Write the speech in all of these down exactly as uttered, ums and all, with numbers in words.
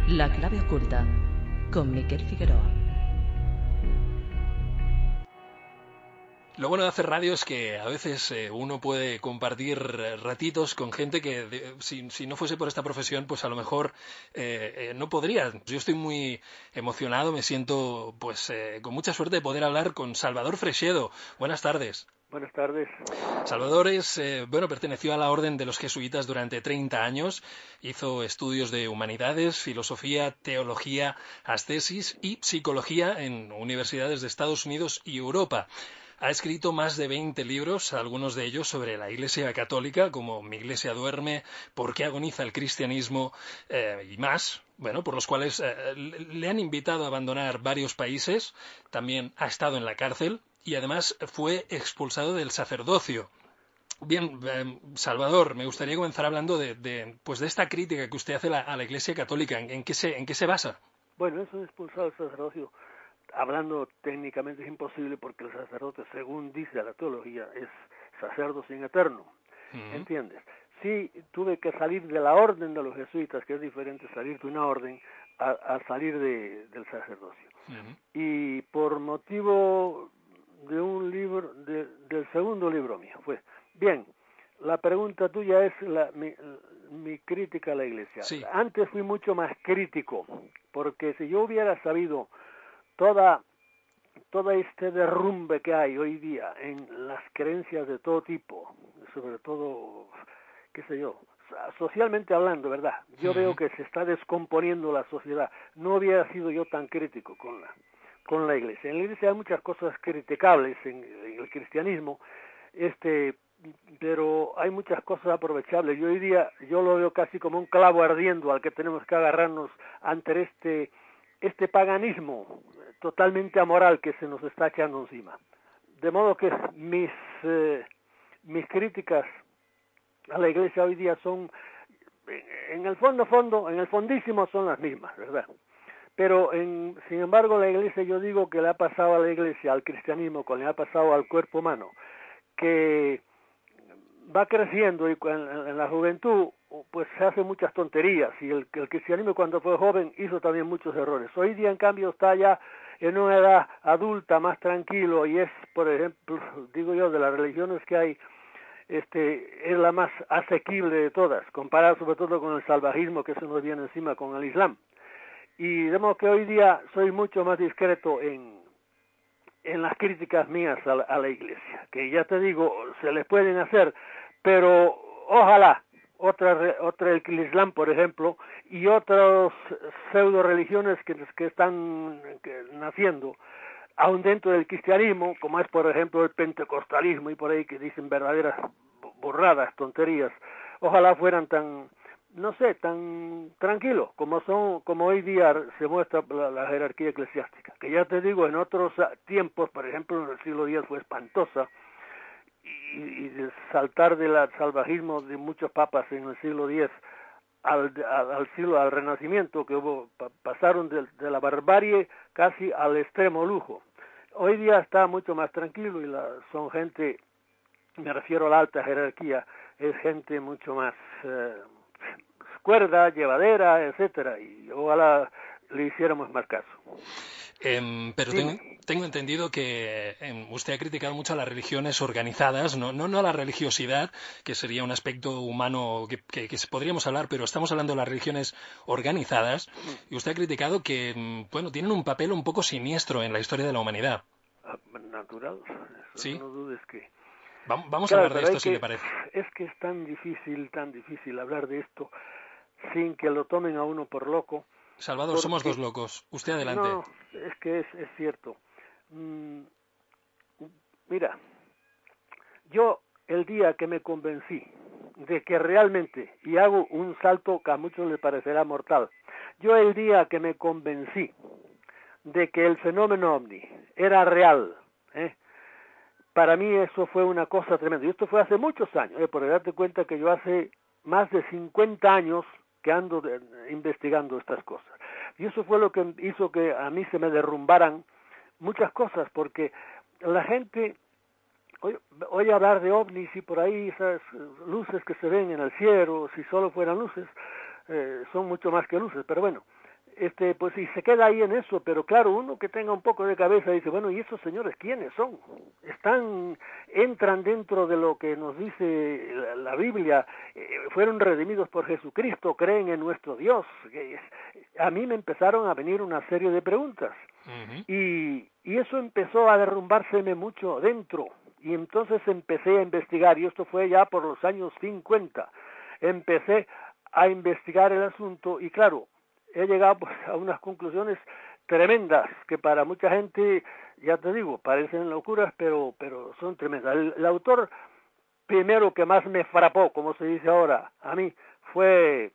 La clave oculta, con Miquel Figueroa. Lo bueno de hacer radio es que a veces eh, uno puede compartir eh, ratitos con gente que de, si, si no fuese por esta profesión, pues a lo mejor eh, eh, no podría. Yo estoy muy emocionado, me siento pues eh, con mucha suerte de poder hablar con Salvador Freixedo. Buenas tardes. Buenas tardes. Salvador es, eh, bueno, perteneció a la Orden de los Jesuitas durante treinta años, hizo estudios de humanidades, filosofía, teología, ascesis y psicología en universidades de Estados Unidos y Europa. Ha escrito más de veinte libros, algunos de ellos sobre la Iglesia Católica, como Mi Iglesia duerme, ¿Por qué agoniza el cristianismo? Eh, y más, bueno, por los cuales eh, le han invitado a abandonar varios países, también ha estado en la cárcel y además fue expulsado del sacerdocio. Bien, eh, Salvador, me gustaría comenzar hablando de, de, pues de esta crítica que usted hace la, a la Iglesia Católica. ¿En, en, qué se, ¿En qué se basa? Bueno, eso de expulsado del sacerdocio, hablando técnicamente es imposible porque el sacerdote, según dice la teología, es sacerdocio en eterno. Uh-huh. ¿Entiendes? Sí, tuve que salir de la orden de los jesuitas, que es diferente salir de una orden a, a salir de, del sacerdocio. Uh-huh. Y por motivo de un libro, de, del segundo libro mío, fue, bien, la pregunta tuya es la, mi, mi crítica a la Iglesia. Sí. Antes fui mucho más crítico, porque si yo hubiera sabido toda, todo este derrumbe que hay hoy día en las creencias de todo tipo, sobre todo, qué sé yo, socialmente hablando, ¿verdad? Yo uh-huh. veo que se está descomponiendo la sociedad. No hubiera sido yo tan crítico con la, con la Iglesia. En la Iglesia hay muchas cosas criticables en, en el cristianismo, este... pero hay muchas cosas aprovechables. Y hoy día yo lo veo casi como un clavo ardiendo al que tenemos que agarrarnos ante este este paganismo totalmente amoral que se nos está echando encima. De modo que mis eh, mis críticas a la Iglesia hoy día son, en el fondo, fondo, en el fondísimo son las mismas, ¿verdad? Pero, en, sin embargo, la Iglesia, yo digo que le ha pasado a la Iglesia, al cristianismo, como le ha pasado al cuerpo humano, que va creciendo y en, en la juventud pues se hacen muchas tonterías y el, el cristianismo cuando fue joven hizo también muchos errores. Hoy día en cambio está ya en una edad adulta más tranquilo y es, por ejemplo, digo yo, de las religiones que hay, este es la más asequible de todas, comparada sobre todo con el salvajismo que se nos viene encima con el Islam. Y de modo que hoy día soy mucho más discreto en en las críticas mías a la, a la Iglesia, que ya te digo, se les pueden hacer, pero ojalá otra, otra el Islam, por ejemplo, y otras pseudo religiones que, que están que, naciendo, aún dentro del cristianismo, como es, por ejemplo, el pentecostalismo y por ahí que dicen verdaderas burradas, tonterías, ojalá fueran tan, no sé, tan tranquilos como son, como hoy día se muestra la, la jerarquía eclesiástica, que ya te digo, en otros tiempos, por ejemplo, en el siglo diez fue espantosa, y, y el saltar del salvajismo de muchos papas en el siglo diez al, al, al siglo, al Renacimiento, que hubo, pasaron de, de la barbarie casi al extremo lujo. Hoy día está mucho más tranquilo y la, son gente, me refiero a la alta jerarquía, es gente mucho más eh, cuerda, llevadera, etcétera, y ojalá le hiciéramos más caso. Eh, pero tengo, tengo entendido que eh, usted ha criticado mucho a las religiones organizadas, no, no, no a la religiosidad, que sería un aspecto humano que, que, que podríamos hablar, pero estamos hablando de las religiones organizadas, y usted ha criticado que, bueno, tienen un papel un poco siniestro en la historia de la humanidad. Natural, eso ¿Sí? No dudes que... Vamos, vamos claro, a hablar de esto, si que, le parece. Es que es tan difícil, tan difícil hablar de esto sin que lo tomen a uno por loco. Salvador, porque... somos dos locos. Usted adelante. No, es que es, es cierto. Mm, mira, yo el día que me convencí de que realmente, y hago un salto que a muchos les parecerá mortal, yo el día que me convencí de que el fenómeno ovni era real, ¿eh? Para mí eso fue una cosa tremenda. Y esto fue hace muchos años, ¿eh? Por darte cuenta que yo hace más de cincuenta años que ando de, investigando estas cosas. Y eso fue lo que hizo que a mí se me derrumbaran muchas cosas, porque la gente oye, oye hablar de ovnis y por ahí esas luces que se ven en el cielo, si solo fueran luces, eh, son mucho más que luces, pero bueno, este, pues y se queda ahí en eso, pero claro, uno que tenga un poco de cabeza dice, bueno, ¿y esos señores quiénes son? Están, entran dentro de lo que nos dice la, la Biblia, eh, fueron redimidos por Jesucristo, creen en nuestro Dios. A mí me empezaron a venir una serie de preguntas, uh-huh. y, y eso empezó a derrumbárseme mucho dentro, y entonces empecé a investigar, y esto fue ya por los años cincuenta, empecé a investigar el asunto, y claro, he llegado pues, a unas conclusiones tremendas, que para mucha gente, ya te digo, parecen locuras, pero, pero son tremendas. El, el autor primero que más me frapó, como se dice ahora, a mí, fue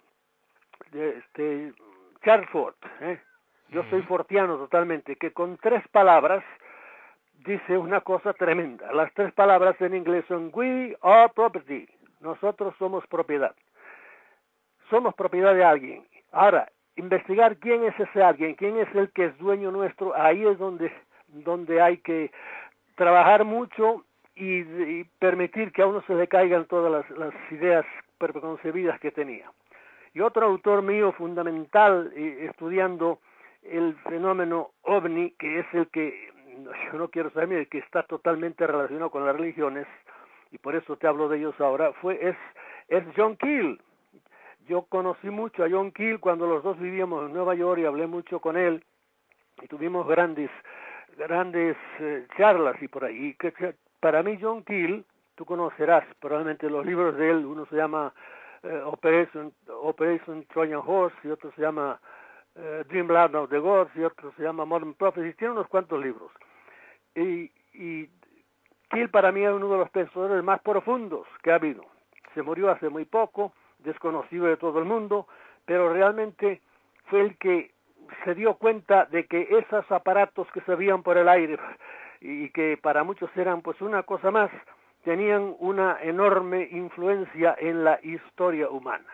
este, Charles Fort, ¿eh? Yo soy fortiano totalmente, que con tres palabras dice una cosa tremenda. Las tres palabras en inglés son we are property, nosotros somos propiedad. Somos propiedad de alguien. Ahora, investigar quién es ese alguien, quién es el que es dueño nuestro, ahí es donde, donde hay que trabajar mucho y, y permitir que a uno se le caigan todas las, las ideas preconcebidas que tenía. Y otro autor mío fundamental, eh, estudiando el fenómeno ovni, que es el que, yo no quiero saber, el que está totalmente relacionado con las religiones, y por eso te hablo de ellos ahora, fue es, es John Keel. Yo conocí mucho a John Keel cuando los dos vivíamos en Nueva York y hablé mucho con él y tuvimos grandes grandes eh, charlas y por ahí. Que, para mí John Keel, tú conocerás probablemente los libros de él, uno se llama eh, Operation, Operation Trojan Horse y otro se llama eh, Dreamland of the Gods y otro se llama Modern Prophecy, tiene unos cuantos libros. Y, y Keel para mí es uno de los pensadores más profundos que ha habido. Se murió hace muy poco, desconocido de todo el mundo, pero realmente fue el que se dio cuenta de que esos aparatos que se veían por el aire y que para muchos eran pues una cosa más, tenían una enorme influencia en la historia humana.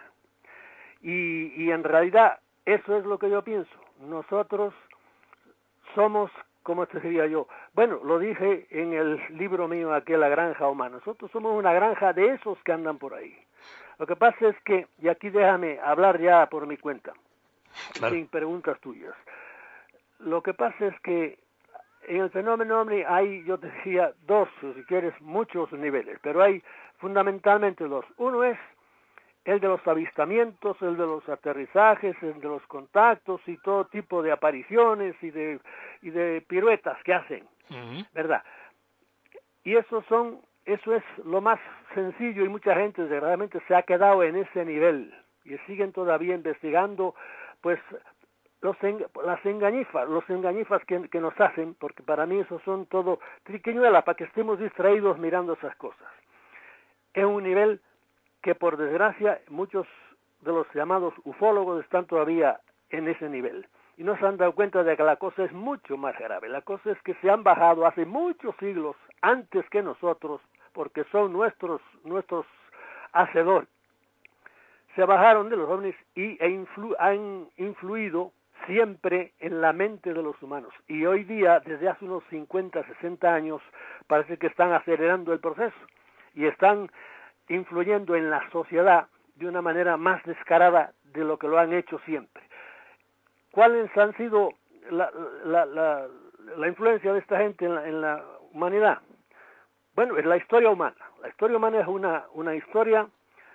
Y, y en realidad eso es lo que yo pienso. Nosotros somos, ¿cómo te diría yo? Bueno, lo dije en el libro mío aquel, La Granja Humana. Nosotros somos una granja de esos que andan por ahí. Lo que pasa es que, y aquí déjame hablar ya por mi cuenta, claro, sin preguntas tuyas. Lo que pasa es que en el fenómeno ovni hay, yo te decía, dos, si quieres, muchos niveles, pero hay fundamentalmente dos. Uno es el de los avistamientos, el de los aterrizajes, el de los contactos y todo tipo de apariciones y de, y de piruetas que hacen, uh-huh. ¿verdad? Y esos son... Eso es lo más sencillo y mucha gente desgraciadamente se ha quedado en ese nivel y siguen todavía investigando pues los en, las engañifas, los engañifas que, que nos hacen, porque para mí esos son todo triquiñuelas para que estemos distraídos mirando esas cosas. Es un nivel que por desgracia muchos de los llamados ufólogos están todavía en ese nivel y no se han dado cuenta de que la cosa es mucho más grave. La cosa es que se han bajado hace muchos siglos antes que nosotros, porque son nuestros nuestros hacedores. Se bajaron de los ovnis y e influ, han influido siempre en la mente de los humanos. Y hoy día, desde hace unos cincuenta, sesenta años, parece que están acelerando el proceso y están influyendo en la sociedad de una manera más descarada de lo que lo han hecho siempre. ¿Cuáles han sido la, la, la, la influencia de esta gente en la, en la humanidad? Bueno, es la historia humana. La historia humana es una, una historia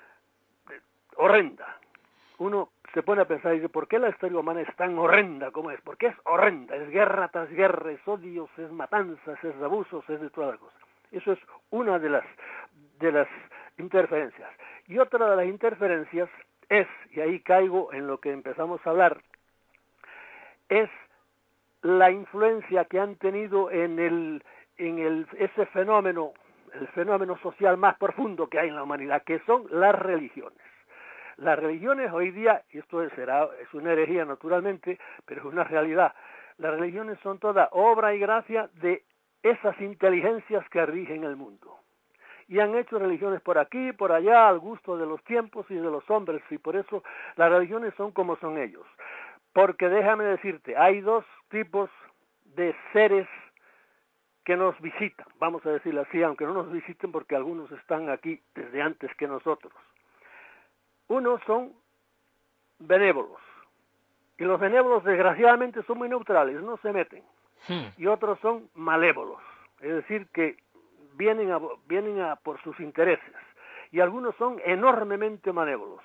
horrenda. Uno se pone a pensar y dice, ¿por qué la historia humana es tan horrenda como es? ¿Por qué es horrenda? Es guerra tras guerra, es odios, es matanzas, es abusos, es de todas las cosas. Eso es una de las, de las interferencias. Y otra de las interferencias es, y ahí caigo en lo que empezamos a hablar, es la influencia que han tenido en el en el ese fenómeno, el fenómeno social más profundo que hay en la humanidad, que son las religiones. Las religiones hoy día, y esto será, es una herejía naturalmente, pero es una realidad, las religiones son toda obra y gracia de esas inteligencias que rigen el mundo. Y han hecho religiones por aquí, por allá, al gusto de los tiempos y de los hombres, y por eso las religiones son como son ellos. Porque déjame decirte, hay dos tipos de seres que nos visitan, vamos a decirlo así, aunque no nos visiten porque algunos están aquí desde antes que nosotros. Unos son benévolos Y los benévolos, desgraciadamente, son muy neutrales, no se meten. Hmm. Y otros son malévolos, es decir, que vienen a, vienen a por sus intereses. Y algunos son enormemente malévolos.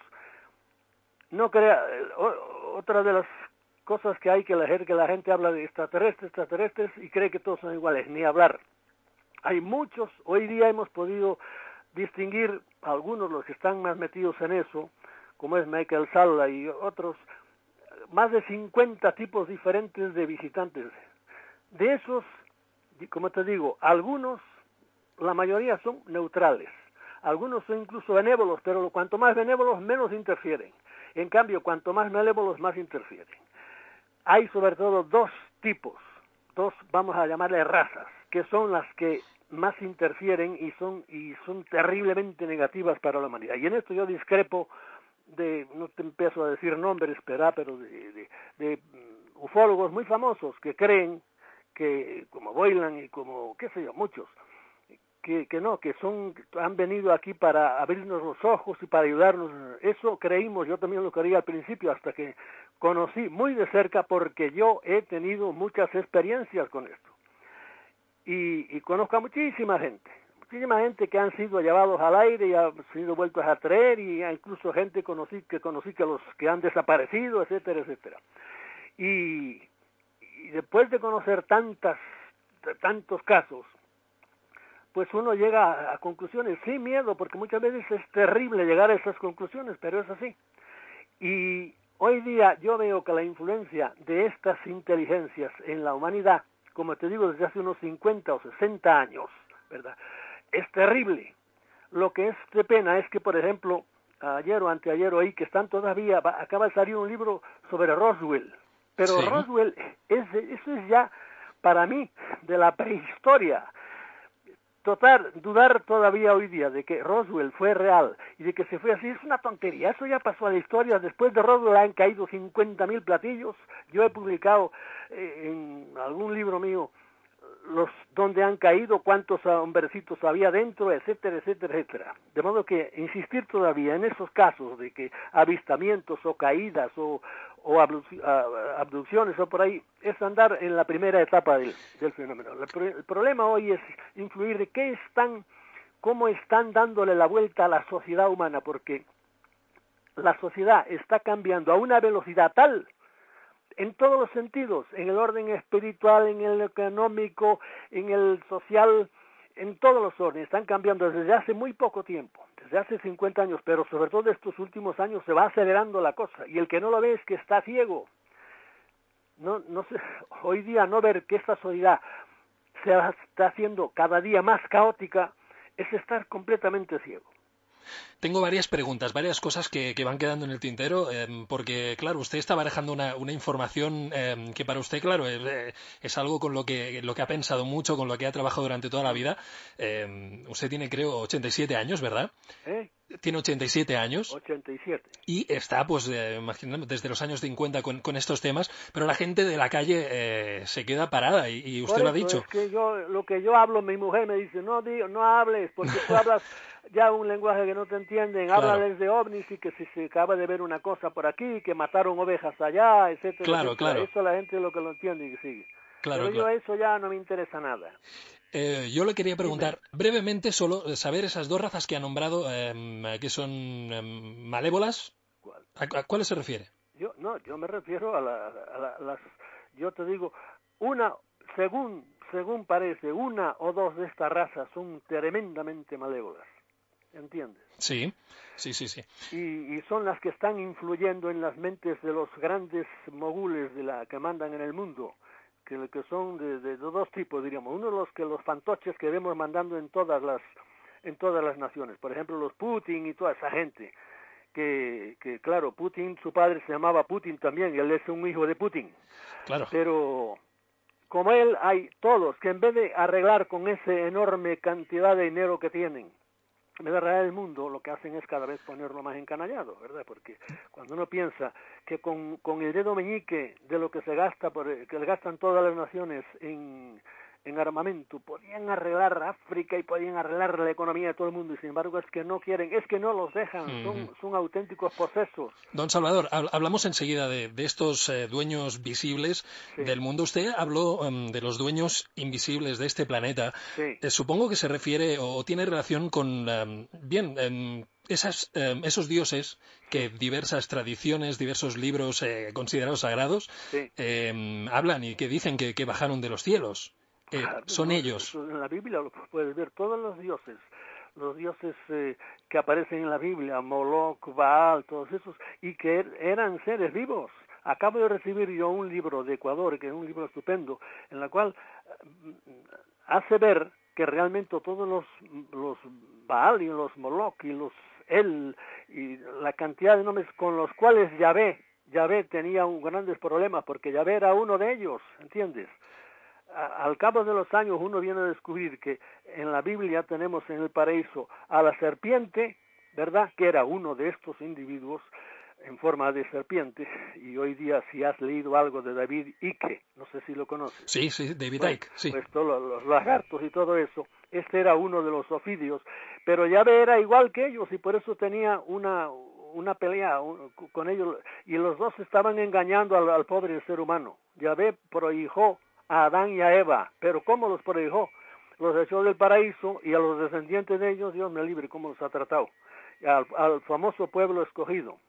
No crea, otra de las cosas que hay que la, que la gente habla de extraterrestres, extraterrestres y cree que todos son iguales, ni hablar. Hay muchos, hoy día hemos podido distinguir algunos, los que están más metidos en eso, como es Michael Salla y otros, más de cincuenta tipos diferentes de visitantes. De esos, como te digo, algunos, la mayoría son neutrales, algunos son incluso benévolos, pero cuanto más benévolos, menos interfieren. En cambio, cuanto más malévolos, más interfieren. Hay sobre todo dos tipos, dos, vamos a llamarle razas, que son las que más interfieren y son y son terriblemente negativas para la humanidad. Y en esto yo discrepo de, no te empiezo a decir nombres, pero, pero de, de, de ufólogos muy famosos que creen que, como Boylan y como, qué sé yo, muchos, que, que no, que son, han venido aquí para abrirnos los ojos y para ayudarnos. Eso creímos, yo también lo creía al principio, hasta que conocí muy de cerca, porque yo he tenido muchas experiencias con esto. Y, y conozco a muchísima gente, muchísima gente que han sido llevados al aire y han sido vueltos a traer, y incluso gente conocí, que conocí que los que han desaparecido, etcétera, etcétera. Y, y después de conocer tantas, tantos casos, pues uno llega a, a conclusiones sin miedo, porque muchas veces es terrible llegar a esas conclusiones, pero es así. Y hoy día yo veo que la influencia de estas inteligencias en la humanidad, como te digo, desde hace unos cincuenta o sesenta años, ¿verdad?, es terrible. Lo que es de pena es que, por ejemplo, ayer o anteayer oí que están todavía, acaba de salir un libro sobre Roswell, pero sí. Roswell, es, eso es ya, para mí, de la prehistoria. Total, dudar todavía hoy día de que Roswell fue real y de que se fue así es una tontería. Eso ya pasó a la historia. Después de Roswell han caído cincuenta mil platillos. Yo he publicado eh, en algún libro mío los donde han caído, cuántos hombrecitos había dentro, etcétera, etcétera, etcétera. De modo que insistir todavía en esos casos de que avistamientos o caídas o, o abducciones o por ahí, es andar en la primera etapa del, del fenómeno. El, el problema hoy es influir de qué están, cómo están dándole la vuelta a la sociedad humana, porque la sociedad está cambiando a una velocidad tal, en todos los sentidos, en el orden espiritual, en el económico, en el social, en todos los órdenes, están cambiando desde hace muy poco tiempo, desde hace cincuenta años, pero sobre todo estos últimos años se va acelerando la cosa, y el que no lo ve es que está ciego. No, no sé, hoy día no ver que esta sociedad se está haciendo cada día más caótica es estar completamente ciego. Tengo varias preguntas, varias cosas que, que van quedando en el tintero, eh, porque, claro, usted está barajando una, una información eh, que para usted, claro, eh, es algo con lo que, lo que ha pensado mucho, con lo que ha trabajado durante toda la vida. Eh, usted tiene, creo, ochenta y siete años, ¿verdad? ¿Eh? Tiene ochenta y siete años. ochenta y siete. Y está, pues, eh, desde los años cincuenta con, con estos temas, pero la gente de la calle eh, se queda parada, y, y usted Por lo ha eso, dicho. Es que yo, lo que yo hablo, mi mujer me dice, no, digo, no hables, porque tú hablas ya un lenguaje que no te entienden, Claro. háblales de ovnis y que si se acaba de ver una cosa por aquí, que mataron ovejas allá, etcétera, Claro, etcétera. claro. Eso la gente es lo que lo entiende y sigue. Claro, Pero claro. yo eso ya no me interesa nada. Eh, yo le quería preguntar Dime. brevemente solo saber esas dos razas que ha nombrado, eh, que son eh, malévolas. ¿Cuál? ¿A, a cuáles se refiere? Yo no, yo me refiero a, la, a la, las, yo te digo, una, según, según parece, una o dos de estas razas son tremendamente malévolas, ¿entiendes? Sí, sí, sí, sí. Y, y son las que están influyendo en las mentes de los grandes mogules de la que mandan en el mundo, que, que son de, de, de dos tipos, diríamos. Uno de los que los fantoches que vemos mandando en todas las, en todas las naciones, por ejemplo los Putin y toda esa gente. Que, que claro, Putin, su padre se llamaba Putin también, y él es un hijo de Putin. Claro. Pero como él hay todos que en vez de arreglar con esa enorme cantidad de dinero que tienen, en vez de arreglar el mundo, lo que hacen es cada vez ponerlo más encanallado, ¿verdad? Porque cuando uno piensa que con, con el dedo meñique de lo que se gasta, por, que le gastan todas las naciones en, en armamento, podían arreglar África y podían arreglar la economía de todo el mundo, y sin embargo es que no quieren, es que no los dejan, uh-huh. son, son auténticos posesos. Don Salvador, hablamos enseguida de, de estos eh, dueños visibles sí. del mundo. Usted habló um, de los dueños invisibles de este planeta. Sí. Eh, supongo que se refiere o, o tiene relación con, um, bien, um, esas, um, esos dioses que diversas tradiciones, diversos libros eh, considerados sagrados sí. eh, hablan y que dicen que, que bajaron de los cielos. Eh, Claro, son no, ellos. En la Biblia lo puedes ver, todos los dioses, los dioses eh, que aparecen en la Biblia, Moloch, Baal, todos esos, y que er, eran seres vivos. Acabo de recibir yo un libro de Ecuador, que es un libro estupendo, en la cual eh, hace ver que realmente todos los, los Baal y los Moloch y los El, y la cantidad de nombres con los cuales Yahvé, Yahvé tenía un grandes problemas, porque Yahvé era uno de ellos, ¿entiendes? Al cabo de los años uno viene a descubrir que en la Biblia tenemos en el paraíso a la serpiente, ¿verdad?, que era uno de estos individuos en forma de serpiente, y hoy día si has leído algo de David Icke, no sé si lo conoces. Sí, sí, David bueno, Icke, sí. Pues todos los lagartos y todo eso, este era uno de los ofidios, pero Yahvé era igual que ellos y por eso tenía una, una pelea con ellos, y los dos estaban engañando al, al pobre ser humano. Yahvé prohijó a Adán y a Eva, pero ¿cómo los prohijó? Los echó del paraíso y a los descendientes de ellos, Dios me libre, ¿cómo los ha tratado? Al, al famoso pueblo escogido.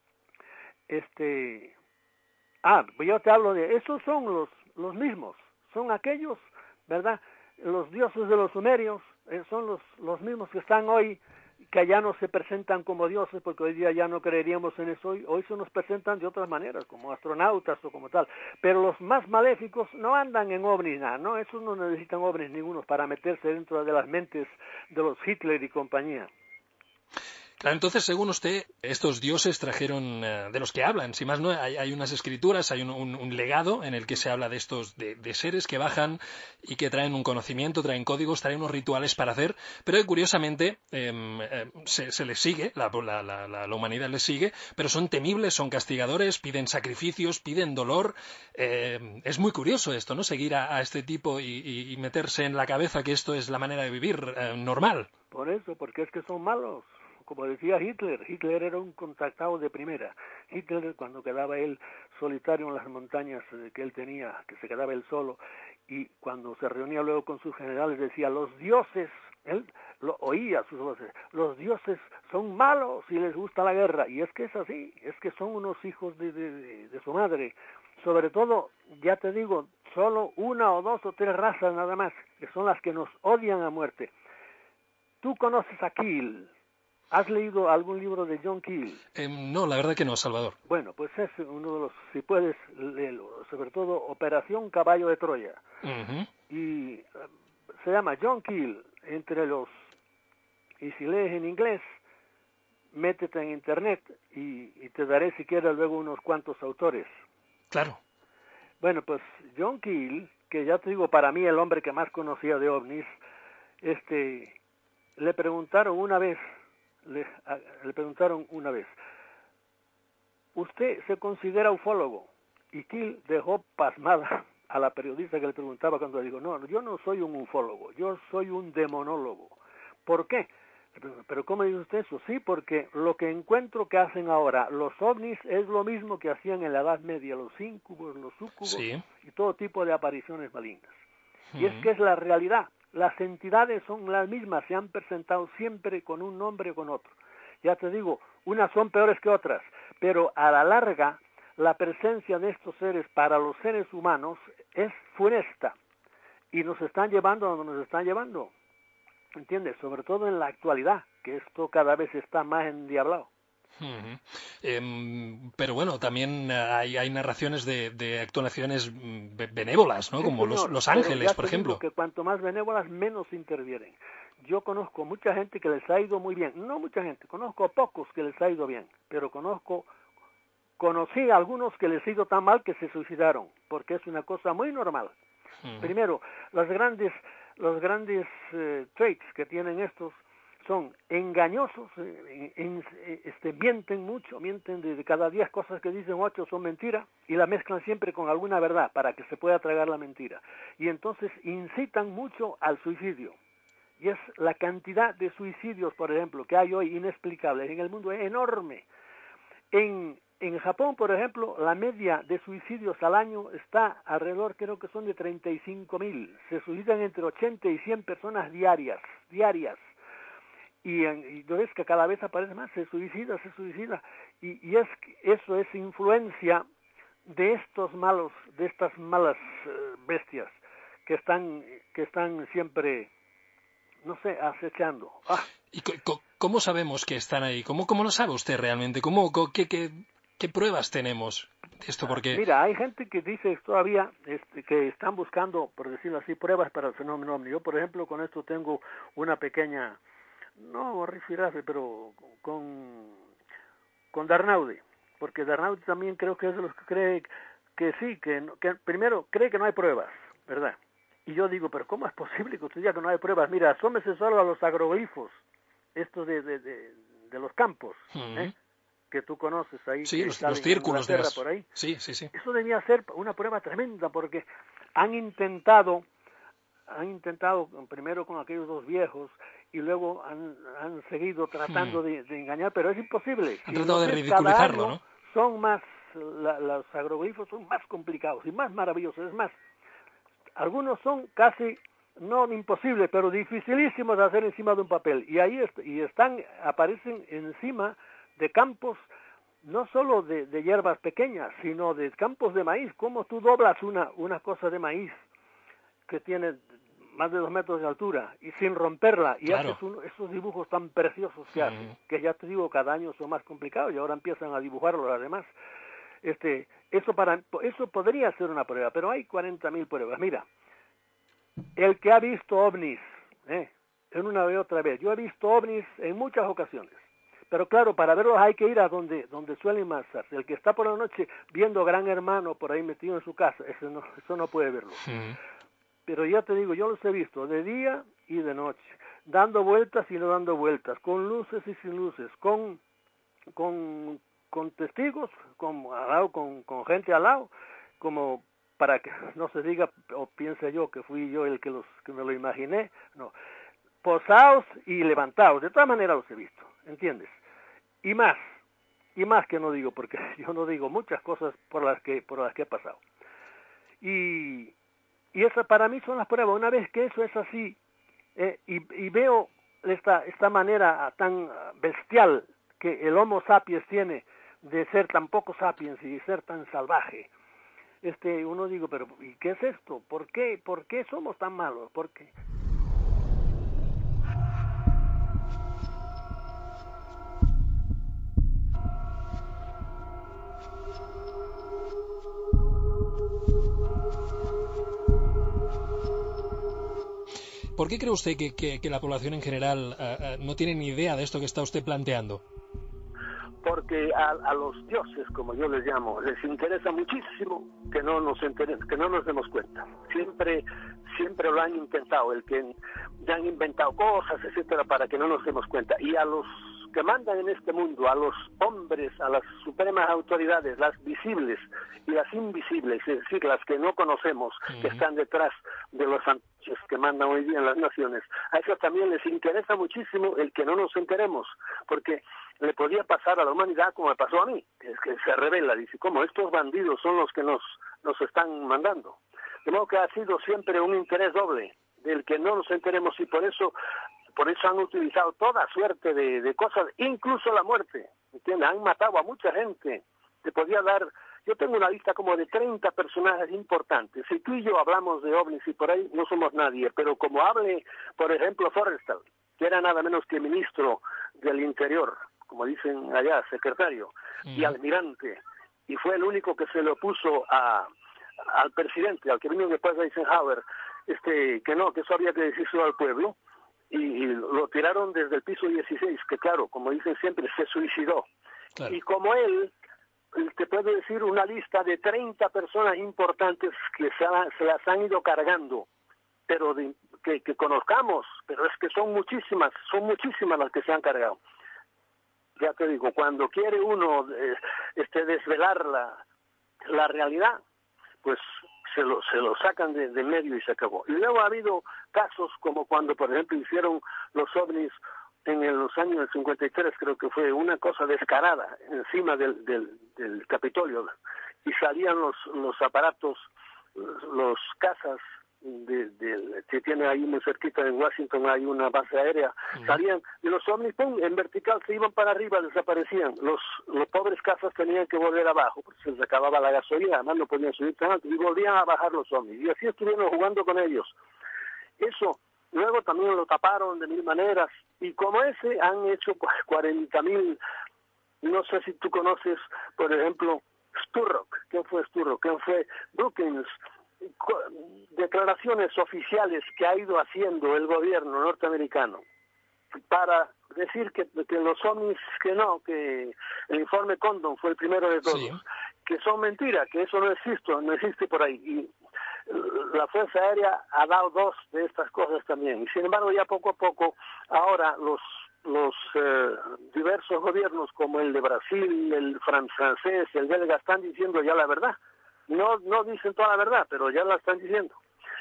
Este, ah, yo te hablo de, esos son los, los mismos, son aquellos, ¿verdad? Los dioses de los sumerios, eh, son los, los mismos que están hoy, que ya no se presentan como dioses, porque hoy día ya no creeríamos en eso, hoy, hoy se nos presentan de otras maneras, como astronautas o como tal, pero los más maléficos no andan en ovnis, nada, ¿no? Esos no necesitan ovnis ningunos para meterse dentro de las mentes de los Hitler y compañía. Claro, entonces, según usted, estos dioses trajeron, uh, de los que hablan, si más no, hay, hay unas escrituras, hay un, un, un legado en el que se habla de estos, de, de seres que bajan y que traen un conocimiento, traen códigos, traen unos rituales para hacer, pero que curiosamente eh, eh, se, se les sigue, la, la, la, la humanidad les sigue, pero son temibles, son castigadores, piden sacrificios, piden dolor. Eh, es muy curioso esto, ¿no? Seguir a, a este tipo y, y, y meterse en la cabeza que esto es la manera de vivir eh, normal. Por eso, porque es que son malos. Como decía Hitler, Hitler era un contactado de primera. Hitler, cuando quedaba él solitario en las montañas que él tenía, que se quedaba él solo, y cuando se reunía luego con sus generales decía, los dioses, él lo oía sus voces, los dioses son malos y les gusta la guerra. Y es que es así, es que son unos hijos de, de, de su madre. Sobre todo, ya te digo, solo una o dos o tres razas nada más, que son las que nos odian a muerte. Tú conoces a Keel. ¿Has leído algún libro de John Keel? Eh, no, la verdad que no, Salvador. Bueno, pues es uno de los, si puedes leerlo, sobre todo Operación Caballo de Troya. Uh-huh. Y uh, se llama John Keel, entre los, y si lees en inglés, métete en internet y, y te daré si quieres luego unos cuantos autores. Claro. Bueno, pues John Keel, que ya te digo, para mí el hombre que más conocía de ovnis, este, le preguntaron una vez, Le, a, le preguntaron una vez, ¿usted se considera ufólogo? Y Keel dejó pasmada a la periodista que le preguntaba cuando le dijo, no, yo no soy un ufólogo, yo soy un demonólogo. ¿Por qué? ¿Pero cómo dice usted eso? Sí, porque lo que encuentro que hacen ahora los ovnis es lo mismo que hacían en la Edad Media, los íncubos, los súcubos, sí, y todo tipo de apariciones malignas. Uh-huh. Y es que es la realidad. Las entidades son las mismas, se han presentado siempre con un nombre o con otro. Ya te digo, unas son peores que otras, pero a la larga la presencia de estos seres para los seres humanos es funesta y nos están llevando a donde nos están llevando. ¿Entiendes? Sobre todo en la actualidad, que esto cada vez está más endiablado. Uh-huh. Eh, pero bueno, también hay, hay narraciones de, de actuaciones benévolas, ¿no? Sí, como señor, los, los ángeles, por ejemplo. Digo que cuanto más benévolas, menos intervienen. Yo conozco mucha gente que les ha ido muy bien. No mucha gente, conozco pocos que les ha ido bien, pero conozco, conocí a algunos que les ha ido tan mal que se suicidaron, porque es una cosa muy normal. Uh-huh. Primero, las grandes, los grandes eh, traits que tienen estos son engañosos, eh, en, en, este, mienten mucho, mienten de, de cada diez cosas que dicen, ocho son mentiras, y la mezclan siempre con alguna verdad para que se pueda tragar la mentira. Y entonces incitan mucho al suicidio. Y es la cantidad de suicidios, por ejemplo, que hay hoy inexplicables en el mundo, es enorme. En, en Japón, por ejemplo, la media de suicidios al año está alrededor, creo que son de treinta y cinco mil. Se suicidan entre ochenta y cien personas diarias, diarias. Y, y no es que cada vez aparece más, se suicida, se suicida. Y, y es eso es influencia de estos malos, de estas malas uh, bestias que están, que están siempre, no sé, acechando. Ah. ¿Y cómo sabemos que están ahí? ¿Cómo, cómo lo sabe usted realmente? ¿Cómo, qué, qué, qué pruebas tenemos de esto? Porque... Mira, hay gente que dice todavía este, que están buscando, por decirlo así, pruebas para el fenómeno ovni. Yo, por ejemplo, con esto tengo una pequeña, no rifirrafe, pero con, con Darnaude, porque Darnaude también creo que es de los que cree que sí, que, que primero cree que no hay pruebas, ¿verdad? Y yo digo, pero ¿cómo es posible que usted diga que no hay pruebas? Mira, asómese solo a los agroglifos, estos de, de, de, de los campos, uh-huh. ¿eh? Que tú conoces ahí. Sí, que los, los círculos de las... por ahí. Sí, sí, sí. Eso debía ser una prueba tremenda, porque han intentado, han intentado primero con aquellos dos viejos, y luego han, han seguido tratando hmm. de, de engañar, pero es imposible. Han si tratado de ridiculizarlo, año, ¿no? Son más, la, los agroglifos son más complicados y más maravillosos. Es más, algunos son casi... no imposible, pero dificilísimo de hacer encima de un papel. Y ahí est- y están, aparecen encima de campos, no solo de, de hierbas pequeñas, sino de campos de maíz. ¿Cómo tú doblas una, una cosa de maíz que tiene más de dos metros de altura y sin romperla? Y claro. haces un, esos dibujos tan preciosos que mm. hacen, que ya te digo, cada año son más complicados y ahora empiezan a dibujarlos además. Este, eso, para, eso podría ser una prueba, pero hay cuarenta mil pruebas. Mira, el que ha visto ovnis, ¿eh? en una y otra vez, yo he visto ovnis en muchas ocasiones, pero claro, para verlos hay que ir a donde donde suelen marcharse. El que está por la noche viendo Gran Hermano por ahí metido en su casa, eso no, eso no puede verlo. Sí. Pero ya te digo, yo los he visto de día y de noche, dando vueltas y no dando vueltas, con luces y sin luces, con con, con testigos, con, al lado, con, con gente al lado, como... para que no se diga o piense yo que fui yo el que los que me lo imaginé, no, posados y levantados, de todas maneras los he visto, ¿entiendes? Y más, y más que no digo, porque yo no digo muchas cosas por las que por las que he pasado. Y, y esa para mí son las pruebas. Una vez que eso es así, eh, y, y veo esta, esta manera tan bestial que el Homo sapiens tiene de ser tan poco sapiens y de ser tan salvaje, este uno digo, pero ¿y qué es esto? ¿Por qué, por qué somos tan malos? ¿Por qué? ¿Por qué cree usted que, que, que la población en general uh, uh, no tiene ni idea de esto que está usted planteando? Porque a, a los dioses, como yo les llamo, les interesa muchísimo que no nos entere, que no nos demos cuenta. Siempre, siempre lo han intentado, el que ya han inventado cosas, etcétera, para que no nos demos cuenta. Y a los que mandan en este mundo, a los hombres, a las supremas autoridades, las visibles y las invisibles, es decir, las que no conocemos, uh-huh. que están detrás de los antorchas que mandan hoy día en las naciones, a ellos también les interesa muchísimo el que no nos enteremos, porque le podía pasar a la humanidad como me pasó a mí, es que se revela, dice, como estos bandidos son los que nos, nos están mandando. De modo que ha sido siempre un interés doble, del que no nos enteremos, y por eso por eso han utilizado toda suerte de, de cosas, incluso la muerte, ¿entiendes? Han matado a mucha gente. Te podía dar, yo tengo una lista como de treinta personajes importantes. Si tú y yo hablamos de ovnis y por ahí no somos nadie, pero como hable, por ejemplo, Forrestal, que era nada menos que ministro del Interior, como dicen allá, secretario, uh-huh. y almirante, y fue el único que se le opuso a, al presidente, al que vino después de Eisenhower, este, que no, que eso había que decírselo al pueblo, y, y lo tiraron desde el piso dieciséis, que claro, como dicen siempre, se suicidó. Claro. Y como él, te puedo decir una lista de treinta personas importantes que se, se las han ido cargando, pero de, que, que conozcamos, pero es que son muchísimas, son muchísimas las que se han cargado. Ya te digo, cuando quiere uno eh, este, desvelar la, la realidad, pues se lo, se lo sacan de, de medio y se acabó. Y luego ha habido casos como cuando, por ejemplo, hicieron los ovnis en los años cincuenta y tres, creo que fue una cosa descarada encima del, del, del Capitolio, y salían los, los aparatos, los cazas de, de, que tiene ahí muy cerquita en Washington, hay una base aérea, uh-huh. salían y los ovnis, pum, en vertical se iban para arriba, desaparecían. Los, los pobres cazas tenían que volver abajo, porque se les acababa la gasolina, además no podían subir tan alto, y volvían a bajar los ovnis, y así estuvieron jugando con ellos. Eso, luego también lo taparon de mil maneras, y como ese han hecho cuarenta mil, no sé si tú conoces, por ejemplo, Sturrock. ¿Quién fue Sturrock? ¿Quién fue Brookings? Declaraciones oficiales que ha ido haciendo el gobierno norteamericano para decir que, que los ovnis, que no, que el informe Condon fue el primero de todos, sí. que son mentiras, que eso no existe, no existe por ahí. Y la Fuerza Aérea ha dado dos de estas cosas también. Y sin embargo, ya poco a poco, ahora los los eh, diversos gobiernos como el de Brasil, el francés, el belga, están diciendo ya la verdad. No no dicen toda la verdad, pero ya la están diciendo.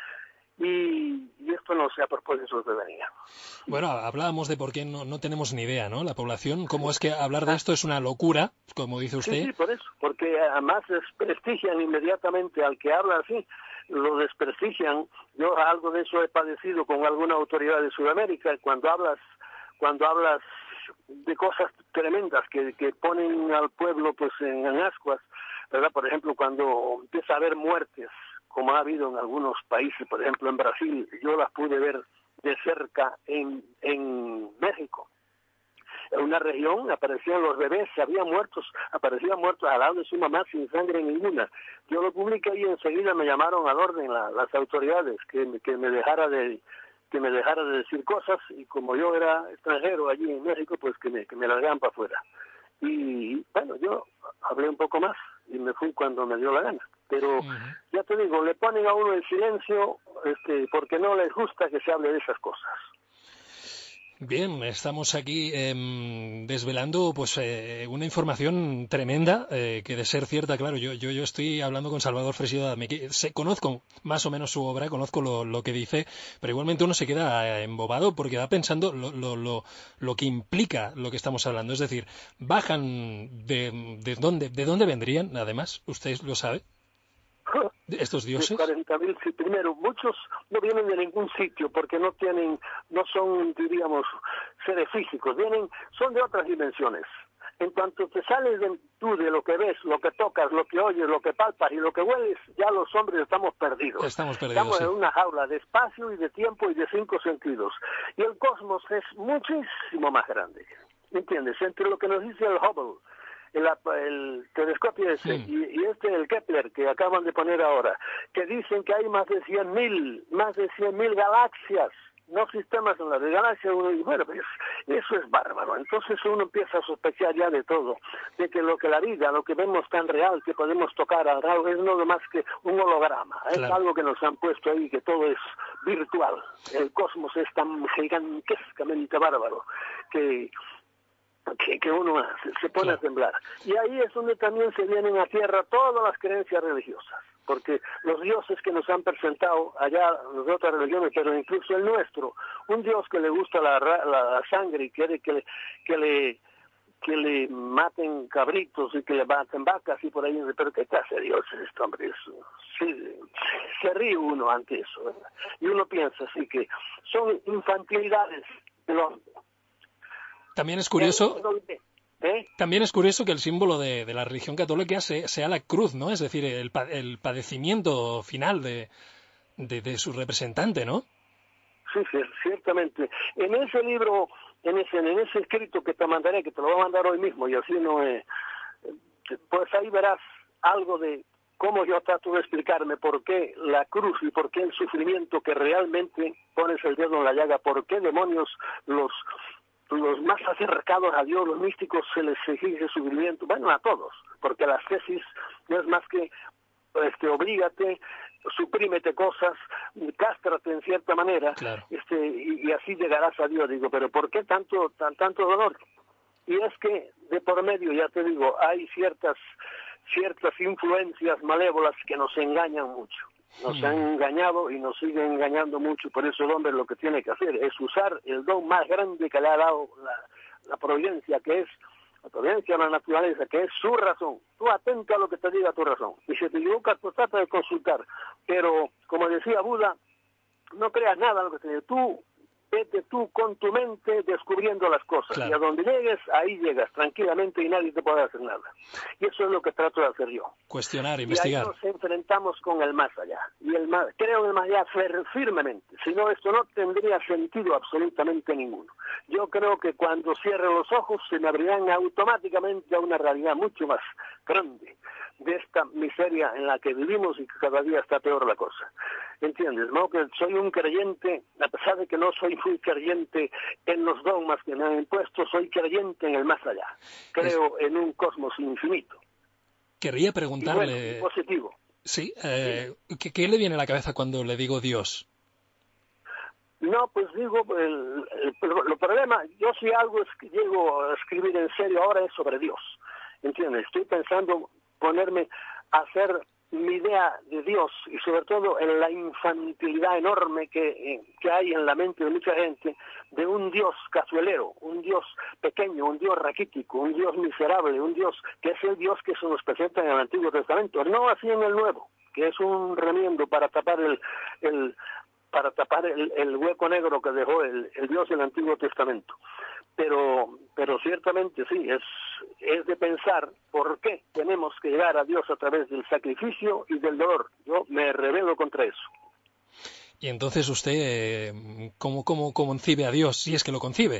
Y, y esto no sea por propósito de venía. Bueno, hablábamos de por qué no, no tenemos ni idea, ¿no? La población, cómo es que hablar de esto es una locura, como dice usted. Sí, sí, por eso, porque además desprestigian inmediatamente al que habla así, lo desprestigian. Yo algo de eso he padecido con alguna autoridad de Sudamérica, cuando hablas cuando hablas de cosas tremendas que, que ponen al pueblo pues en, en ascuas, ¿verdad? Por ejemplo, cuando empieza a haber muertes, como ha habido en algunos países, por ejemplo en Brasil, yo las pude ver de cerca en, en México. En una región aparecían los bebés, se habían muertos, aparecían muertos al lado de su mamá sin sangre ninguna. Yo lo publiqué y enseguida me llamaron al orden la, las autoridades que, que me dejara de que me dejara de decir cosas, y como yo era extranjero allí en México, pues que me, que me largaran para afuera. Y bueno, yo hablé un poco más y me fui cuando me dio la gana. Pero uh-huh. ya te digo, le ponen a uno el silencio este, porque no les gusta que se hable de esas cosas. Bien, estamos aquí eh, desvelando pues eh, una información tremenda eh, que de ser cierta, claro, yo yo yo estoy hablando con Salvador Fresida, me sé, conozco más o menos su obra, conozco lo, lo que dice, pero igualmente uno se queda embobado porque va pensando lo, lo, lo, lo que implica lo que estamos hablando, es decir, bajan de, de dónde de dónde vendrían, además, usted lo sabe. ¿Estos dioses? cuarenta mil, sí, primero, muchos no vienen de ningún sitio porque no tienen, no son, diríamos, seres físicos, vienen, son de otras dimensiones. En cuanto te sales de, tú de lo que ves, lo que tocas, lo que oyes, lo que palpas y lo que hueles, ya los hombres estamos perdidos. Estamos perdidos, Estamos sí. en una jaula de espacio y de tiempo y de cinco sentidos. Y el cosmos es muchísimo más grande. ¿Entiendes? Entre lo que nos dice el Hubble, El, el telescopio ese, sí. y, y este el Kepler que acaban de poner ahora, que dicen que hay más de cien mil, más de cien mil galaxias, no sistemas solares, de galaxias, y bueno, pues eso es bárbaro. Entonces uno empieza a sospechar ya de todo, de que lo que la vida, lo que vemos tan real, que podemos tocar al lado, es no más que un holograma, claro. Es algo que nos han puesto ahí, que todo es virtual. El cosmos es tan gigantescamente bárbaro, que Que, que uno se, se pone claro. a temblar. Y ahí es donde también se vienen a tierra todas las creencias religiosas, porque los dioses que nos han presentado allá, las otras religiones, pero incluso el nuestro, un dios que le gusta la, la, la sangre y quiere que le, que le que le maten cabritos y que le maten vacas y por ahí, pero ¿qué clase de dios es este hombre? Eso, sí, se ríe uno ante eso, ¿verdad? Y uno piensa así que son infantilidades del hombre. También es curioso, ¿Eh? también es curioso que el símbolo de, de la religión católica sea, sea la cruz, ¿no? Es decir, el, el padecimiento final de, de, de su representante, ¿no? Sí, sí, ciertamente. En ese libro, en ese, en ese escrito que te mandaré, que te lo voy a mandar hoy mismo, y así no es, pues ahí verás algo de cómo yo trato de explicarme por qué la cruz y por qué el sufrimiento que realmente pones el dedo en la llaga, por qué demonios los los más acercados a Dios, los místicos, se les exige sufrimiento, bueno, a todos, porque la ascesis no es más que, este, oblígate, suprímete cosas, cástrate en cierta manera, claro. este, y, y así llegarás a Dios. Digo, pero ¿por qué tanto, tan, tanto dolor? Y es que de por medio, ya te digo, hay ciertas, ciertas influencias malévolas que nos engañan mucho. Nos han engañado y nos siguen engañando mucho. Por eso el hombre lo que tiene que hacer es usar el don más grande que le ha dado la, la providencia, que es la providencia de la naturaleza, que es su razón. Tú atenta a lo que te diga tu razón. Y si te equivocas, pues trata de consultar. Pero, como decía Buda, no creas nada en lo que te diga. Tú, vete tú con tu mente descubriendo las cosas. Claro. Y a donde llegues, ahí llegas tranquilamente y nadie te puede hacer nada. Y eso es lo que trato de hacer yo. Cuestionar, Y investigar. ahí nos enfrentamos con el más allá. Y el más, creo en el más allá firmemente. Si no, esto no tendría sentido absolutamente ninguno. Yo creo que cuando cierre los ojos se me abrirán automáticamente a una realidad mucho más grande de esta miseria en la que vivimos y que cada día está peor la cosa. ¿Entiendes? ¿No? Que soy un creyente, a pesar de que no soy muy creyente en los dogmas que me han impuesto, soy creyente en el más allá. Creo es... en un cosmos infinito. Querría preguntarle... Y bueno, y positivo. Sí, eh, ¿qué, ¿qué le viene a la cabeza cuando le digo Dios? No, pues digo, el, el, el, el problema, yo si algo es que llego a escribir en serio ahora es sobre Dios. ¿Entiendes? Estoy pensando ponerme a hacer mi idea de Dios y sobre todo en la infantilidad enorme que, que hay en la mente de mucha gente de un Dios cazuelero, un Dios pequeño, un Dios raquítico, un Dios miserable, un Dios que es el Dios que se nos presenta en el Antiguo Testamento, no así en el Nuevo, que es un remiendo para tapar el, el para tapar el, el hueco negro que dejó el, el Dios del Antiguo Testamento. Pero, pero ciertamente sí, es, es de pensar por qué tenemos que llegar a Dios a través del sacrificio y del dolor. Yo me rebelo contra eso. Y entonces usted, eh, ¿cómo, cómo, cómo concibe a Dios, si es que lo concibe?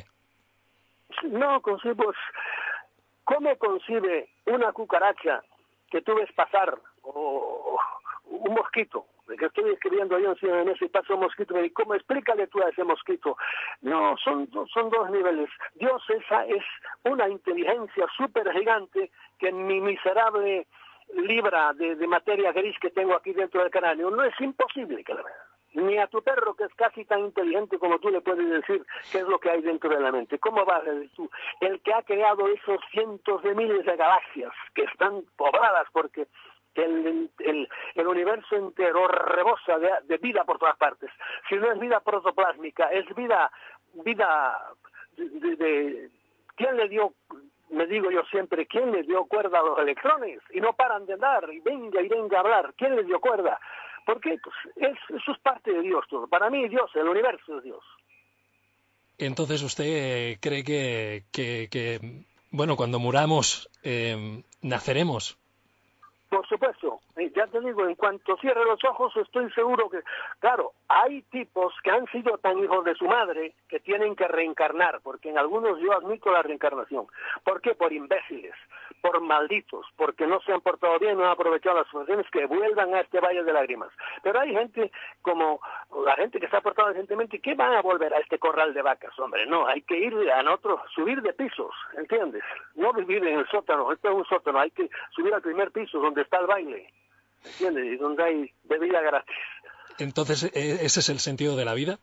No, concibo, ¿cómo concibe una cucaracha que tú ves pasar, o un mosquito? Que estoy escribiendo yo encima de mesa y pasa un mosquito, y ¿cómo explícale tú a ese mosquito? No, son, son dos niveles. Dios esa es una inteligencia súper gigante que en mi miserable libra de, de materia gris que tengo aquí dentro del cráneo no es imposible que la vea. Ni a tu perro, que es casi tan inteligente como tú, le puedes decir qué es lo que hay dentro de la mente. ¿Cómo vas a decir tú? El que ha creado esos cientos de miles de galaxias que están pobladas porque El, el, el universo entero rebosa de, de vida por todas partes. Si no es vida protoplásmica, es vida, vida de, de, de... ¿Quién le dio, me digo yo siempre, quién le dio cuerda a los electrones? Y no paran de andar, y venga y venga a hablar. ¿Quién les dio cuerda? Porque pues, es, eso es parte de Dios todo. Para mí Dios, el universo es Dios. Entonces usted cree que, que, que bueno, cuando muramos, eh, naceremos. Por supuesto, ya te digo, en cuanto cierre los ojos estoy seguro que, claro, hay tipos que han sido tan hijos de su madre que tienen que reencarnar, porque en algunos yo admito la reencarnación. ¿Por qué? Por imbéciles, por malditos, porque no se han portado bien, no han aprovechado las ocasiones, que vuelvan a este valle de lágrimas. Pero hay gente como la gente que se ha portado decentemente, ¿qué van a volver a este corral de vacas? Hombre, no, hay que ir a otro, subir de pisos, ¿entiendes? No vivir en el sótano, esto es un sótano, hay que subir al primer piso donde está el baile, ¿entiendes? Y donde hay bebida gratis. Entonces, ¿ese es el sentido de la vida?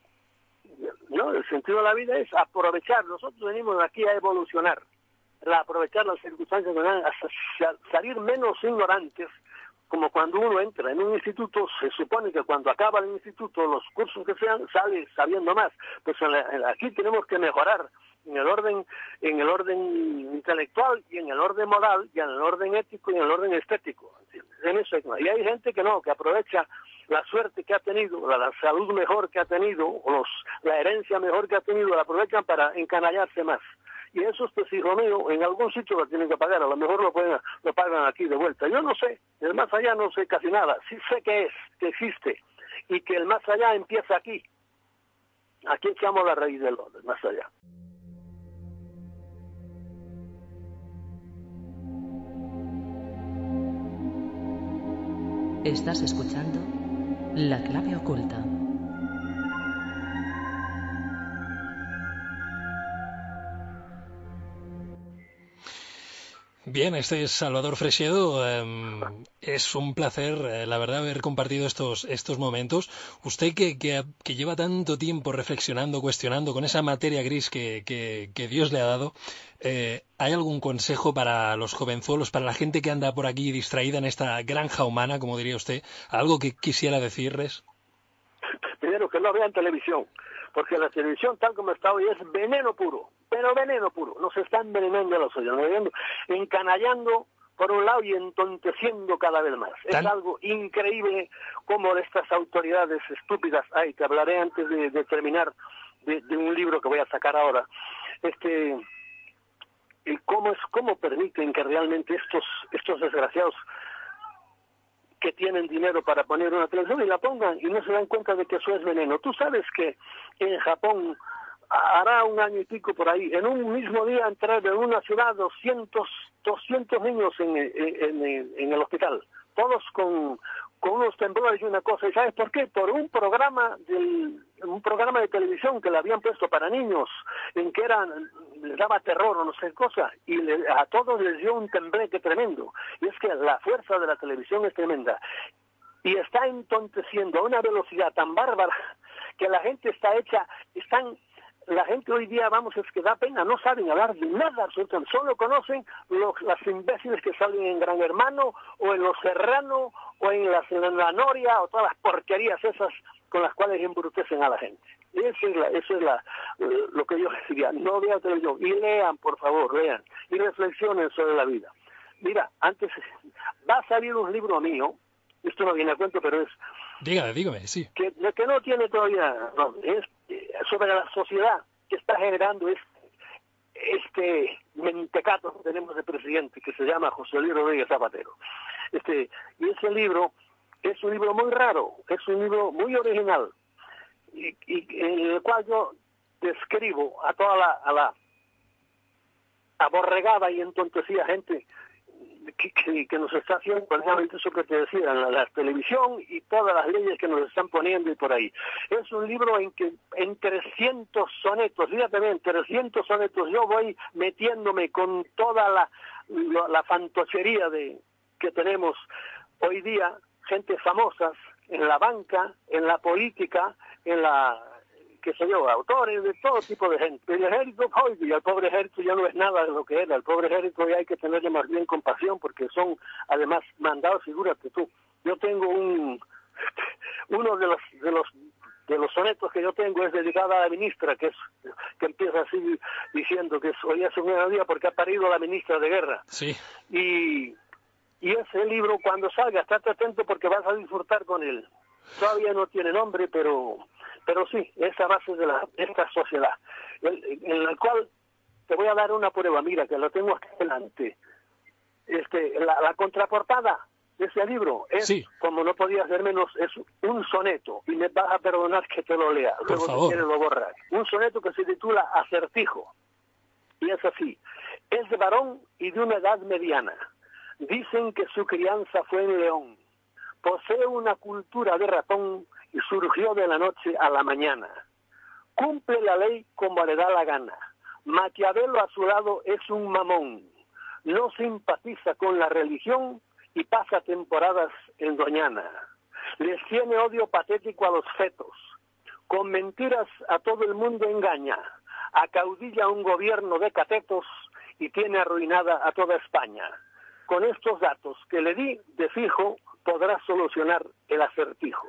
No, el sentido de la vida es aprovechar. Nosotros venimos aquí a evolucionar, a aprovechar las circunstancias, a salir menos ignorantes, como cuando uno entra en un instituto, se supone que cuando acaba el instituto, los cursos que sean, sale sabiendo más. Pues en la, en, aquí tenemos que mejorar en el orden en el orden intelectual y en el orden moral y en el orden ético y en el orden estético, ¿entiendes? En eso hay, y hay gente que no, que aprovecha la suerte que ha tenido, la, la salud mejor que ha tenido, o los, la herencia mejor que ha tenido, la aprovechan para encanallarse más. Y eso, pues, hijo mío, en algún sitio lo tienen que pagar, a lo mejor lo, pueden, lo pagan aquí de vuelta. Yo no sé, el más allá no sé casi nada, sí sé que es, que existe, y que el más allá empieza aquí. Aquí echamos la raíz del más allá. Estás escuchando La Clave Oculta. Bien, este es Salvador Freixedo. Eh, es un placer, eh, la verdad, haber compartido estos estos momentos. Usted que, que, que lleva tanto tiempo reflexionando, cuestionando con esa materia gris que, que, que Dios le ha dado, eh, ¿hay algún consejo para los jovenzuelos, para la gente que anda por aquí distraída en esta granja humana, como diría usted? ¿Algo que quisiera decirles? Primero, que no vean televisión, porque la televisión, tal como está hoy, es veneno puro, pero veneno puro. Nos están envenenando a los ojos, nos encanallando por un lado y entonteciendo cada vez más. ¿Tan? Es algo increíble como de estas autoridades estúpidas hay, que hablaré antes de, de terminar de, de un libro que voy a sacar ahora. Este, y cómo es, cómo permiten que realmente estos, estos desgraciados que tienen dinero para poner una televisión y la pongan y no se dan cuenta de que eso es veneno. Tú sabes que en Japón hará un año y pico por ahí, en un mismo día entrar en una ciudad doscientos, doscientos niños en, en, en, en el hospital, todos con, con unos temblores y una cosa. ¿Y sabes por qué? Por un programa del, un programa de televisión que le habían puesto para niños, en que eran, les daba terror o no sé qué cosa, y le, a todos les dio un tembleque tremendo. Y es que la fuerza de la televisión es tremenda. Y está entonteciendo a una velocidad tan bárbara que la gente está hecha, están... La gente hoy día, vamos, es que da pena, no saben hablar de nada absolutamente, solo conocen los, las imbéciles que salen en Gran Hermano, o en Los Serrano, o en, las, en la Noria, o todas las porquerías esas con las cuales embrutecen a la gente. Eso es, la, eso es la, lo que yo decía, no vean televisión, y lean, por favor, lean, y reflexionen sobre la vida. Mira, antes, va a salir un libro mío, esto no viene a cuento, pero es... Dígame, dígame, sí. Que, que no tiene todavía, no, es sobre la sociedad que está generando este, este mentecato que tenemos de presidente, que se llama José Luis Rodríguez Zapatero. Este, y ese libro es un libro muy raro, es un libro muy original, y, y en el cual yo describo a toda la, a la aborregada y entontecida gente Que, que, que nos está haciendo precisamente eso que te decía, la, la televisión y todas las leyes que nos están poniendo y por ahí. Es un libro en que en trescientos sonetos, fíjate bien, trescientos sonetos, yo voy metiéndome con toda la, la, la fantochería de, que tenemos hoy día, gente famosas en la banca, en la política, en la... qué sé yo, autores, de todo tipo de gente. El ejército, hoy día, el pobre ejército ya no es nada de lo que era. El pobre ejército ya hay que tenerle más bien compasión, porque son, además, mandados, figúrate tú. Yo tengo un, uno de los, de los, de los sonetos que yo tengo es dedicado a la ministra, que es, que empieza así diciendo que es, hoy es un gran día porque ha parido la ministra de Guerra. Sí. Y, y ese libro, cuando salga, estate atento porque vas a disfrutar con él. Todavía no tiene nombre, pero... Pero sí, esa base de, la, de esta sociedad, en la cual te voy a dar una prueba, mira, que lo tengo aquí delante. Este, la, la contraportada de ese libro es, sí, como no podía ser menos, es un soneto, y me vas a perdonar que te lo lea, luego si quieres lo borras. Un soneto que se titula Acertijo, y es así: es de varón y de una edad mediana, dicen que su crianza fue en León, posee una cultura de ratón y surgió de la noche a la mañana. Cumple la ley como le da la gana. Maquiavelo a su lado es un mamón. No simpatiza con la religión y pasa temporadas en Doñana. Les tiene odio patético a los fetos. Con mentiras a todo el mundo engaña. Acaudilla un gobierno de catetos y tiene arruinada a toda España. Con estos datos que le di de fijo, podrá solucionar el acertijo.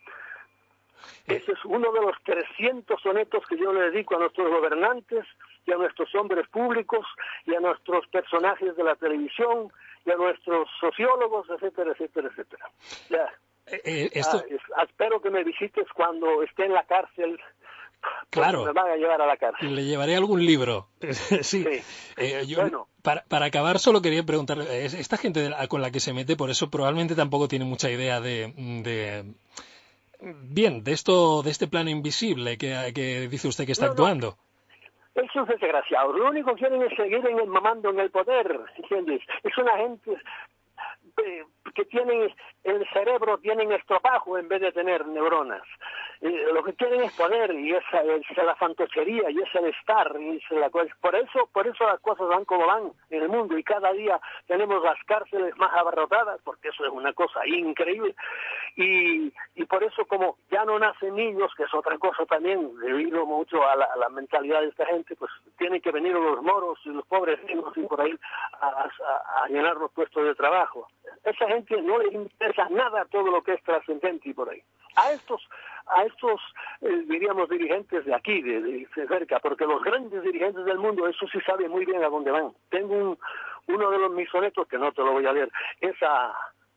Ese es uno de los trescientos sonetos que yo le dedico a nuestros gobernantes y a nuestros hombres públicos y a nuestros personajes de la televisión y a nuestros sociólogos, etcétera, etcétera, etcétera. Ya. Eh, eh, esto... ah, es, espero que me visites cuando esté en la cárcel. Claro. Me van a llevar a la cárcel. Le llevaré algún libro. sí. sí. Eh, yo, bueno. para, para acabar, solo quería preguntar, esta gente con la que se mete, por eso probablemente tampoco tiene mucha idea de... de... Bien, de esto, de este plano invisible que, que dice usted que está no, actuando. No. Esos desgraciados, lo único que quieren es seguir en el, mamando en el poder, ¿entiendes? Es una gente eh, que tienen el cerebro tienen estropajo en vez de tener neuronas. Eh, lo que quieren es poder, y esa es la fantochería, y es el estar, y es la cosa. Por eso, por eso las cosas van como van en el mundo, y cada día tenemos las cárceles más abarrotadas, porque eso es una cosa increíble, y, y por eso como ya no nacen niños, que es otra cosa también, debido mucho a la, a la mentalidad de esta gente, pues tienen que venir los moros y los pobres niños y por ahí a, a, a llenar los puestos de trabajo. Esa gente no les interesa nada todo lo que es trascendente y por ahí. A estos, a estos eh, diríamos dirigentes de aquí, de, de, de cerca, porque los grandes dirigentes del mundo, eso sí saben muy bien a dónde van. Tengo un, uno de los mis sonetos, que no te lo voy a leer, es a,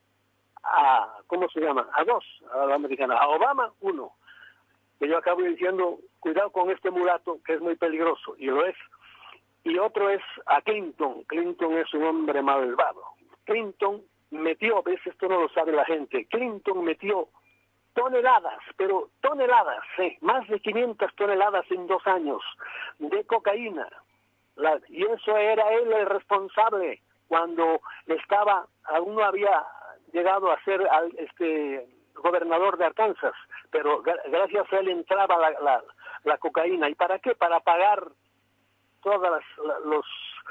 a ¿cómo se llama? A dos, a la americana, a Obama, uno, que yo acabo diciendo, cuidado con este mulato, que es muy peligroso, y lo es. Y otro es a Clinton. Clinton es un hombre malvado. Clinton metió, ves, esto no lo sabe la gente, Clinton metió toneladas, pero toneladas, ¿eh? Más de quinientas toneladas en dos años de cocaína. La, y eso era él el responsable cuando estaba, aún no había llegado a ser al, este gobernador de Arkansas, pero gra gracias a él entraba la, la, la cocaína. ¿Y para qué? Para pagar todas las, la, los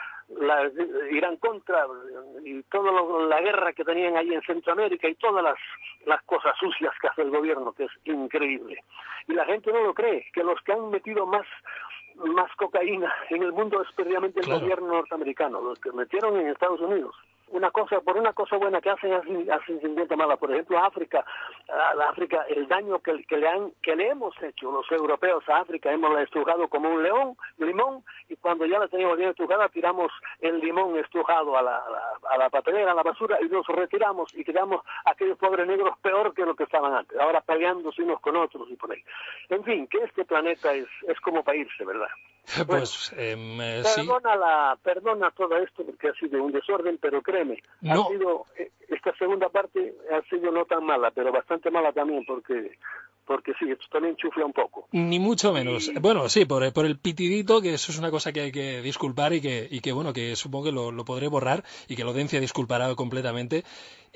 la, Irán contra y toda la guerra que tenían ahí en Centroamérica y todas las, las cosas sucias que hace el gobierno, que es increíble. Y la gente no lo cree, que los que han metido más más cocaína en el mundo es precisamente el claro. gobierno norteamericano, los que metieron en Estados Unidos. Una cosa, por una cosa buena que hacen, hacen, hacen cincuenta malas. Por ejemplo, África, a la África, el daño que, que le han, que le hemos hecho los europeos a África, hemos la estrujado como un león, limón, y cuando ya la teníamos bien estrujada, tiramos el limón estrujado a la, a la, a la papelera, a la basura, y nos retiramos, y quedamos aquellos pobres negros peor que lo que estaban antes, ahora peleándose unos con otros y por ahí. En fin, que este planeta es, es como para irse, ¿verdad? Pues, bueno, eh, perdona, sí. la, perdona todo esto porque ha sido un desorden, pero créeme, no. ha sido, esta segunda parte ha sido no tan mala, pero bastante mala también porque porque sí, esto también chufla un poco. Ni mucho menos. Y... Bueno, sí, por, por el pitidito, que eso es una cosa que hay que disculpar y que, y que bueno, que supongo que lo, lo podré borrar y que la audiencia disculpará completamente.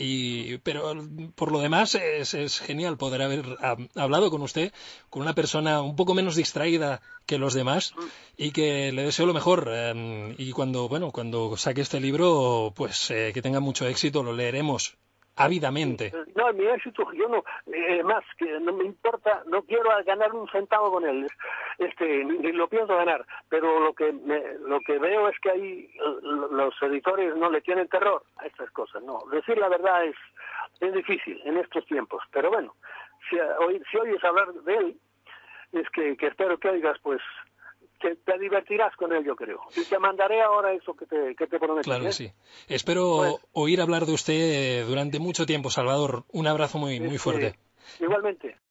Y, pero por lo demás es, es genial poder haber a, hablado con usted, con una persona un poco menos distraída que los demás y que le deseo lo mejor. Eh, y cuando, bueno, cuando saque este libro, pues eh, que tenga mucho éxito, lo leeremos ávidamente. No, mi éxito, yo no, eh, más que no me importa, no quiero ganar un centavo con él, este, ni, ni lo pienso ganar, pero lo que me, lo que veo es que ahí los editores no le tienen terror a estas cosas, no, decir la verdad es, es difícil en estos tiempos, pero bueno, si, si oyes hablar de él, es que, que espero que oigas, pues, que te divertirás con él, yo creo. Y te mandaré ahora eso que te, que te prometo. Claro que sí. Espero pues, oír hablar de usted durante mucho tiempo, Salvador. Un abrazo muy, muy fuerte. Igualmente.